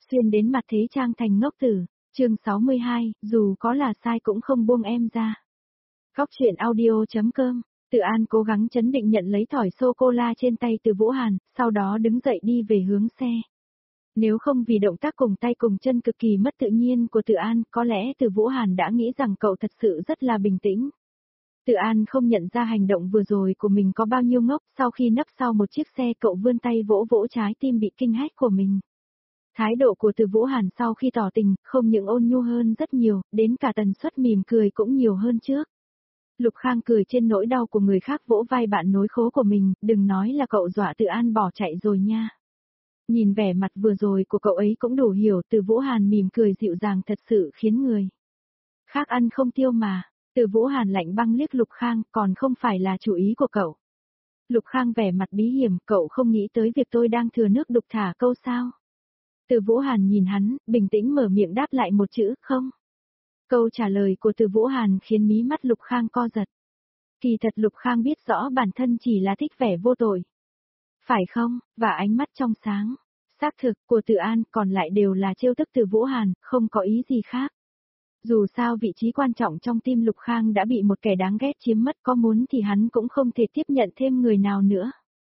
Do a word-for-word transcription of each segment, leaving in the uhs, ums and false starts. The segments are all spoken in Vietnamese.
Xuyên đến mặt thế trang thành ngốc tử, chương sáu mươi hai, dù có là sai cũng không buông em ra. Góc truyện audio.com, Tự An cố gắng chấn định nhận lấy thỏi sô-cô-la trên tay từ Vũ Hàn, sau đó đứng dậy đi về hướng xe. Nếu không vì động tác cùng tay cùng chân cực kỳ mất tự nhiên của Tự An, có lẽ từ Vũ Hàn đã nghĩ rằng cậu thật sự rất là bình tĩnh. Tự An không nhận ra hành động vừa rồi của mình có bao nhiêu ngốc, sau khi nấp sau một chiếc xe cậu vươn tay vỗ vỗ trái tim bị kinh hách của mình. Thái độ của Từ Vũ Hàn sau khi tỏ tình, không những ôn nhu hơn rất nhiều, đến cả tần suất mỉm cười cũng nhiều hơn trước. Lục Khang cười trên nỗi đau của người khác vỗ vai bạn nối khố của mình, đừng nói là cậu dọa Tự An bỏ chạy rồi nha. Nhìn vẻ mặt vừa rồi của cậu ấy cũng đủ hiểu, Từ Vũ Hàn mỉm cười dịu dàng thật sự khiến người khác ăn không tiêu mà. Từ Vũ Hàn lạnh băng liếc Lục Khang, còn không phải là chủ ý của cậu. Lục Khang vẻ mặt bí hiểm, cậu không nghĩ tới việc tôi đang thừa nước đục thả câu sao. Từ Vũ Hàn nhìn hắn, bình tĩnh mở miệng đáp lại một chữ, không. Câu trả lời của Từ Vũ Hàn khiến mí mắt Lục Khang co giật. Kỳ thật Lục Khang biết rõ bản thân chỉ là thích vẻ vô tội. Phải không, và ánh mắt trong sáng, xác thực của Tự An còn lại đều là trêu tức Từ Vũ Hàn, không có ý gì khác. Dù sao vị trí quan trọng trong tim Lục Khang đã bị một kẻ đáng ghét chiếm mất, có muốn thì hắn cũng không thể tiếp nhận thêm người nào nữa.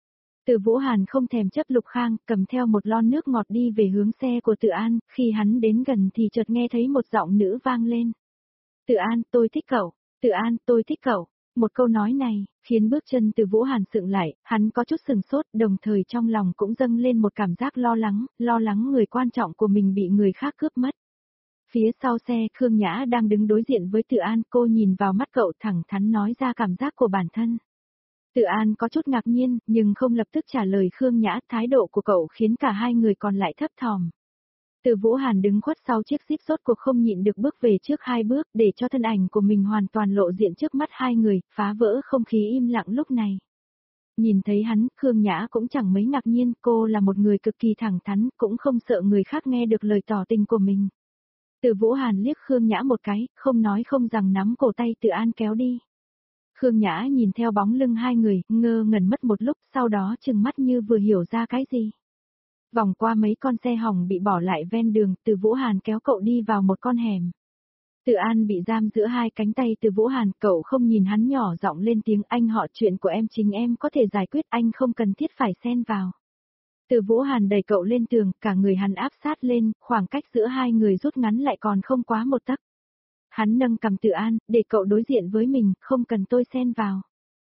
Từ Vũ Hàn không thèm chấp Lục Khang, cầm theo một lon nước ngọt đi về hướng xe của Tự An, khi hắn đến gần thì chợt nghe thấy một giọng nữ vang lên. Tự An, tôi thích cậu, Tự An, tôi thích cậu. Một câu nói này, khiến bước chân Từ Vũ Hàn sượng lại, hắn có chút sừng sốt, đồng thời trong lòng cũng dâng lên một cảm giác lo lắng, lo lắng người quan trọng của mình bị người khác cướp mất. Phía sau xe, Khương Nhã đang đứng đối diện với Tự An, cô nhìn vào mắt cậu thẳng thắn nói ra cảm giác của bản thân. Tự An có chút ngạc nhiên, nhưng không lập tức trả lời Khương Nhã, thái độ của cậu khiến cả hai người còn lại thấp thỏm. Từ Vũ Hàn đứng khuất sau chiếc Jeep rốt cuộc không nhịn được bước về trước hai bước, để cho thân ảnh của mình hoàn toàn lộ diện trước mắt hai người, phá vỡ không khí im lặng lúc này. Nhìn thấy hắn, Khương Nhã cũng chẳng mấy ngạc nhiên, cô là một người cực kỳ thẳng thắn, cũng không sợ người khác nghe được lời tỏ tình của mình. Từ Vũ Hàn liếc Khương Nhã một cái, không nói không rằng nắm cổ tay Tự An kéo đi. Khương Nhã nhìn theo bóng lưng hai người, ngơ ngẩn mất một lúc, sau đó trừng mắt như vừa hiểu ra cái gì. Vòng qua mấy con xe hỏng bị bỏ lại ven đường, Từ Vũ Hàn kéo cậu đi vào một con hẻm. Tự An bị giam giữa hai cánh tay Từ Vũ Hàn, cậu không nhìn hắn nhỏ giọng lên tiếng, anh họ chuyện của em chính em có thể giải quyết, anh không cần thiết phải xen vào. Từ Vũ Hàn đẩy cậu lên tường, cả người hắn áp sát lên, khoảng cách giữa hai người rút ngắn lại còn không quá một tấc. Hắn nâng cầm Tự An, để cậu đối diện với mình, không cần tôi xen vào.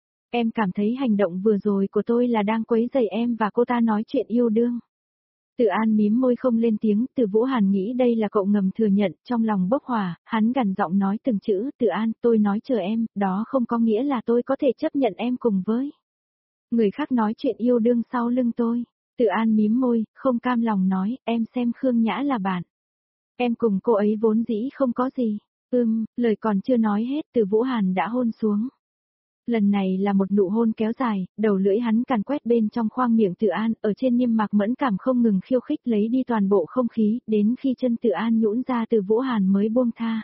Em cảm thấy hành động vừa rồi của tôi là đang quấy rầy em và cô ta nói chuyện yêu đương. Tự An mím môi không lên tiếng, Từ Vũ Hàn nghĩ đây là cậu ngầm thừa nhận, trong lòng bốc hỏa, hắn gằn giọng nói từng chữ, Tự An, tôi nói chờ em, đó không có nghĩa là tôi có thể chấp nhận em cùng với người khác nói chuyện yêu đương sau lưng tôi. Tự An mím môi, không cam lòng nói, em xem Khương Nhã là bạn. Em cùng cô ấy vốn dĩ không có gì. Ừm, lời còn chưa nói hết, Từ Vũ Hàn đã hôn xuống. Lần này là một nụ hôn kéo dài, đầu lưỡi hắn càn quét bên trong khoang miệng Tự An, ở trên niêm mạc mẫn cảm không ngừng khiêu khích lấy đi toàn bộ không khí, đến khi chân Tự An nhũn ra Từ Vũ Hàn mới buông tha.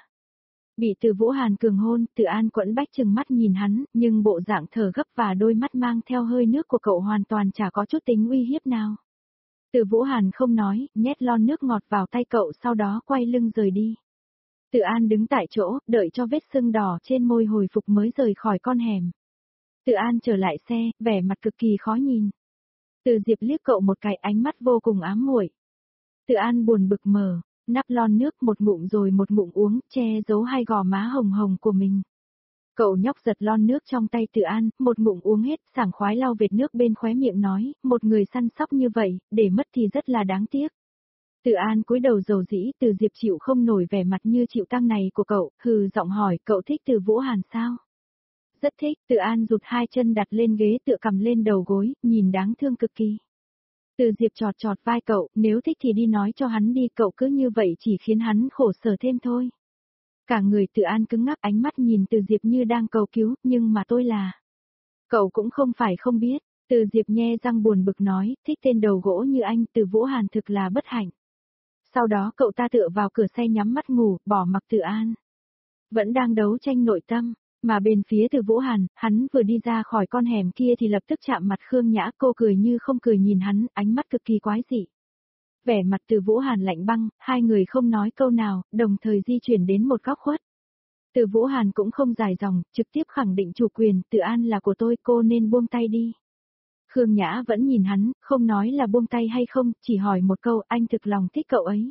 Bị Từ Vũ Hàn cường hôn, Tự An quẫn bách chừng mắt nhìn hắn, nhưng bộ dạng thở gấp và đôi mắt mang theo hơi nước của cậu hoàn toàn chả có chút tính uy hiếp nào. Từ Vũ Hàn không nói, nhét lon nước ngọt vào tay cậu sau đó quay lưng rời đi. Tự An đứng tại chỗ, đợi cho vết sưng đỏ trên môi hồi phục mới rời khỏi con hẻm. Tự An trở lại xe, vẻ mặt cực kỳ khó nhìn. Từ Diệp liếc cậu một cái, ánh mắt vô cùng ám muội. Tự An buồn bực mở nắp lon nước một ngụm rồi một ngụm uống, che giấu hai gò má hồng hồng của mình. Cậu nhóc giật lon nước trong tay Tự An, một ngụm uống hết, sảng khoái lau vệt nước bên khóe miệng nói, một người săn sóc như vậy, để mất thì rất là đáng tiếc. Tự An cúi đầu dầu dĩ, Từ Diệp chịu không nổi vẻ mặt như chịu tăng này của cậu, hừ giọng hỏi, cậu thích Từ Vũ Hàn sao? Rất thích, Tự An rụt hai chân đặt lên ghế tựa cầm lên đầu gối, nhìn đáng thương cực kỳ. Từ Diệp chọt chọt vai cậu, nếu thích thì đi nói cho hắn đi, cậu cứ như vậy chỉ khiến hắn khổ sở thêm thôi. Cả người Tự An cứng ngắc, ánh mắt nhìn Từ Diệp như đang cầu cứu, nhưng mà tôi là... Cậu cũng không phải không biết, Từ Diệp nhe răng buồn bực nói, thích tên đầu gỗ như anh, Từ Vũ Hàn thực là bất hạnh. Sau đó cậu ta tựa vào cửa xe nhắm mắt ngủ, bỏ mặc Tự An. Vẫn đang đấu tranh nội tâm, mà bên phía Từ Vũ Hàn, hắn vừa đi ra khỏi con hẻm kia thì lập tức chạm mặt Khương Nhã, cô cười như không cười nhìn hắn, ánh mắt cực kỳ quái dị. Vẻ mặt Từ Vũ Hàn lạnh băng, hai người không nói câu nào, đồng thời di chuyển đến một góc khuất. Từ Vũ Hàn cũng không dài dòng, trực tiếp khẳng định chủ quyền, Từ An là của tôi, cô nên buông tay đi. Khương Nhã vẫn nhìn hắn, không nói là buông tay hay không, chỉ hỏi một câu, anh thực lòng thích cậu ấy.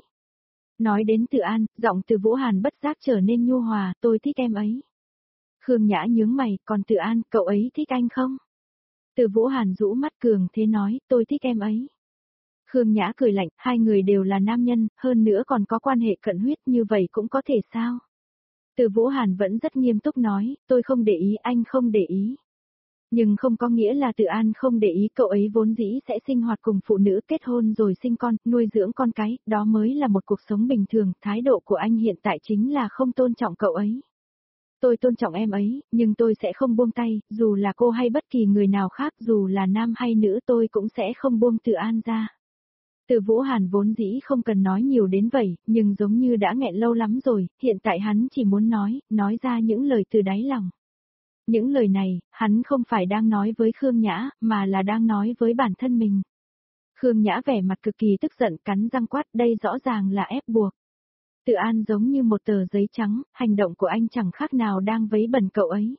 Nói đến Từ An, giọng Từ Vũ Hàn bất giác trở nên nhu hòa, tôi thích em ấy. Khương Nhã nhướng mày, còn Từ An, cậu ấy thích anh không? Từ Vũ Hàn rũ mắt cường thế nói, tôi thích em ấy. Khương Nhã cười lạnh, hai người đều là nam nhân, hơn nữa còn có quan hệ cận huyết, như vậy cũng có thể sao? Từ Vũ Hàn vẫn rất nghiêm túc nói, tôi không để ý, anh không để ý. Nhưng không có nghĩa là Từ An không để ý, cậu ấy vốn dĩ sẽ sinh hoạt cùng phụ nữ, kết hôn rồi sinh con, nuôi dưỡng con cái, đó mới là một cuộc sống bình thường, thái độ của anh hiện tại chính là không tôn trọng cậu ấy. Tôi tôn trọng em ấy, nhưng tôi sẽ không buông tay, dù là cô hay bất kỳ người nào khác, dù là nam hay nữ tôi cũng sẽ không buông Từ An ra. Từ Vũ Hàn vốn dĩ không cần nói nhiều đến vậy, nhưng giống như đã nghẹn lâu lắm rồi, hiện tại hắn chỉ muốn nói, nói ra những lời từ đáy lòng. Những lời này, hắn không phải đang nói với Khương Nhã, mà là đang nói với bản thân mình. Khương Nhã vẻ mặt cực kỳ tức giận, cắn răng quát, đây rõ ràng là ép buộc. Từ An giống như một tờ giấy trắng, hành động của anh chẳng khác nào đang vấy bẩn cậu ấy.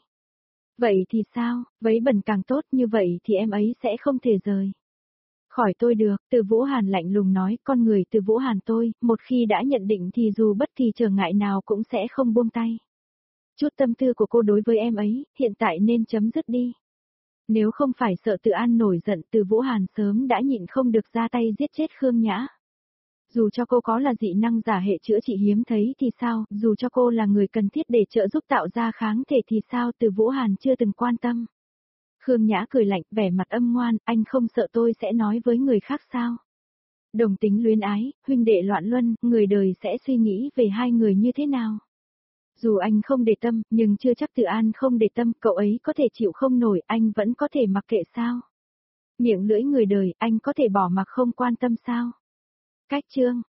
Vậy thì sao, vấy bẩn càng tốt, như vậy thì em ấy sẽ không thể rời khỏi tôi được. Từ Vũ Hàn lạnh lùng nói, con người Từ Vũ Hàn tôi, một khi đã nhận định thì dù bất kỳ trở ngại nào cũng sẽ không buông tay. Chút tâm tư của cô đối với em ấy, hiện tại nên chấm dứt đi. Nếu không phải sợ Từ An nổi giận, Từ Vũ Hàn sớm đã nhịn không được ra tay giết chết Khương Nhã. Dù cho cô có là dị năng giả hệ chữa trị hiếm thấy thì sao, dù cho cô là người cần thiết để trợ giúp tạo ra kháng thể thì sao, Từ Vũ Hàn chưa từng quan tâm. Khương Nhã cười lạnh, vẻ mặt âm ngoan, anh không sợ tôi sẽ nói với người khác sao? Đồng tính luyến ái, huynh đệ loạn luân, người đời sẽ suy nghĩ về hai người như thế nào? Dù anh không để tâm, nhưng chưa chắc Từ An không để tâm, cậu ấy có thể chịu không nổi, anh vẫn có thể mặc kệ sao? Miệng lưỡi người đời, anh có thể bỏ mặc không quan tâm sao? Cách chương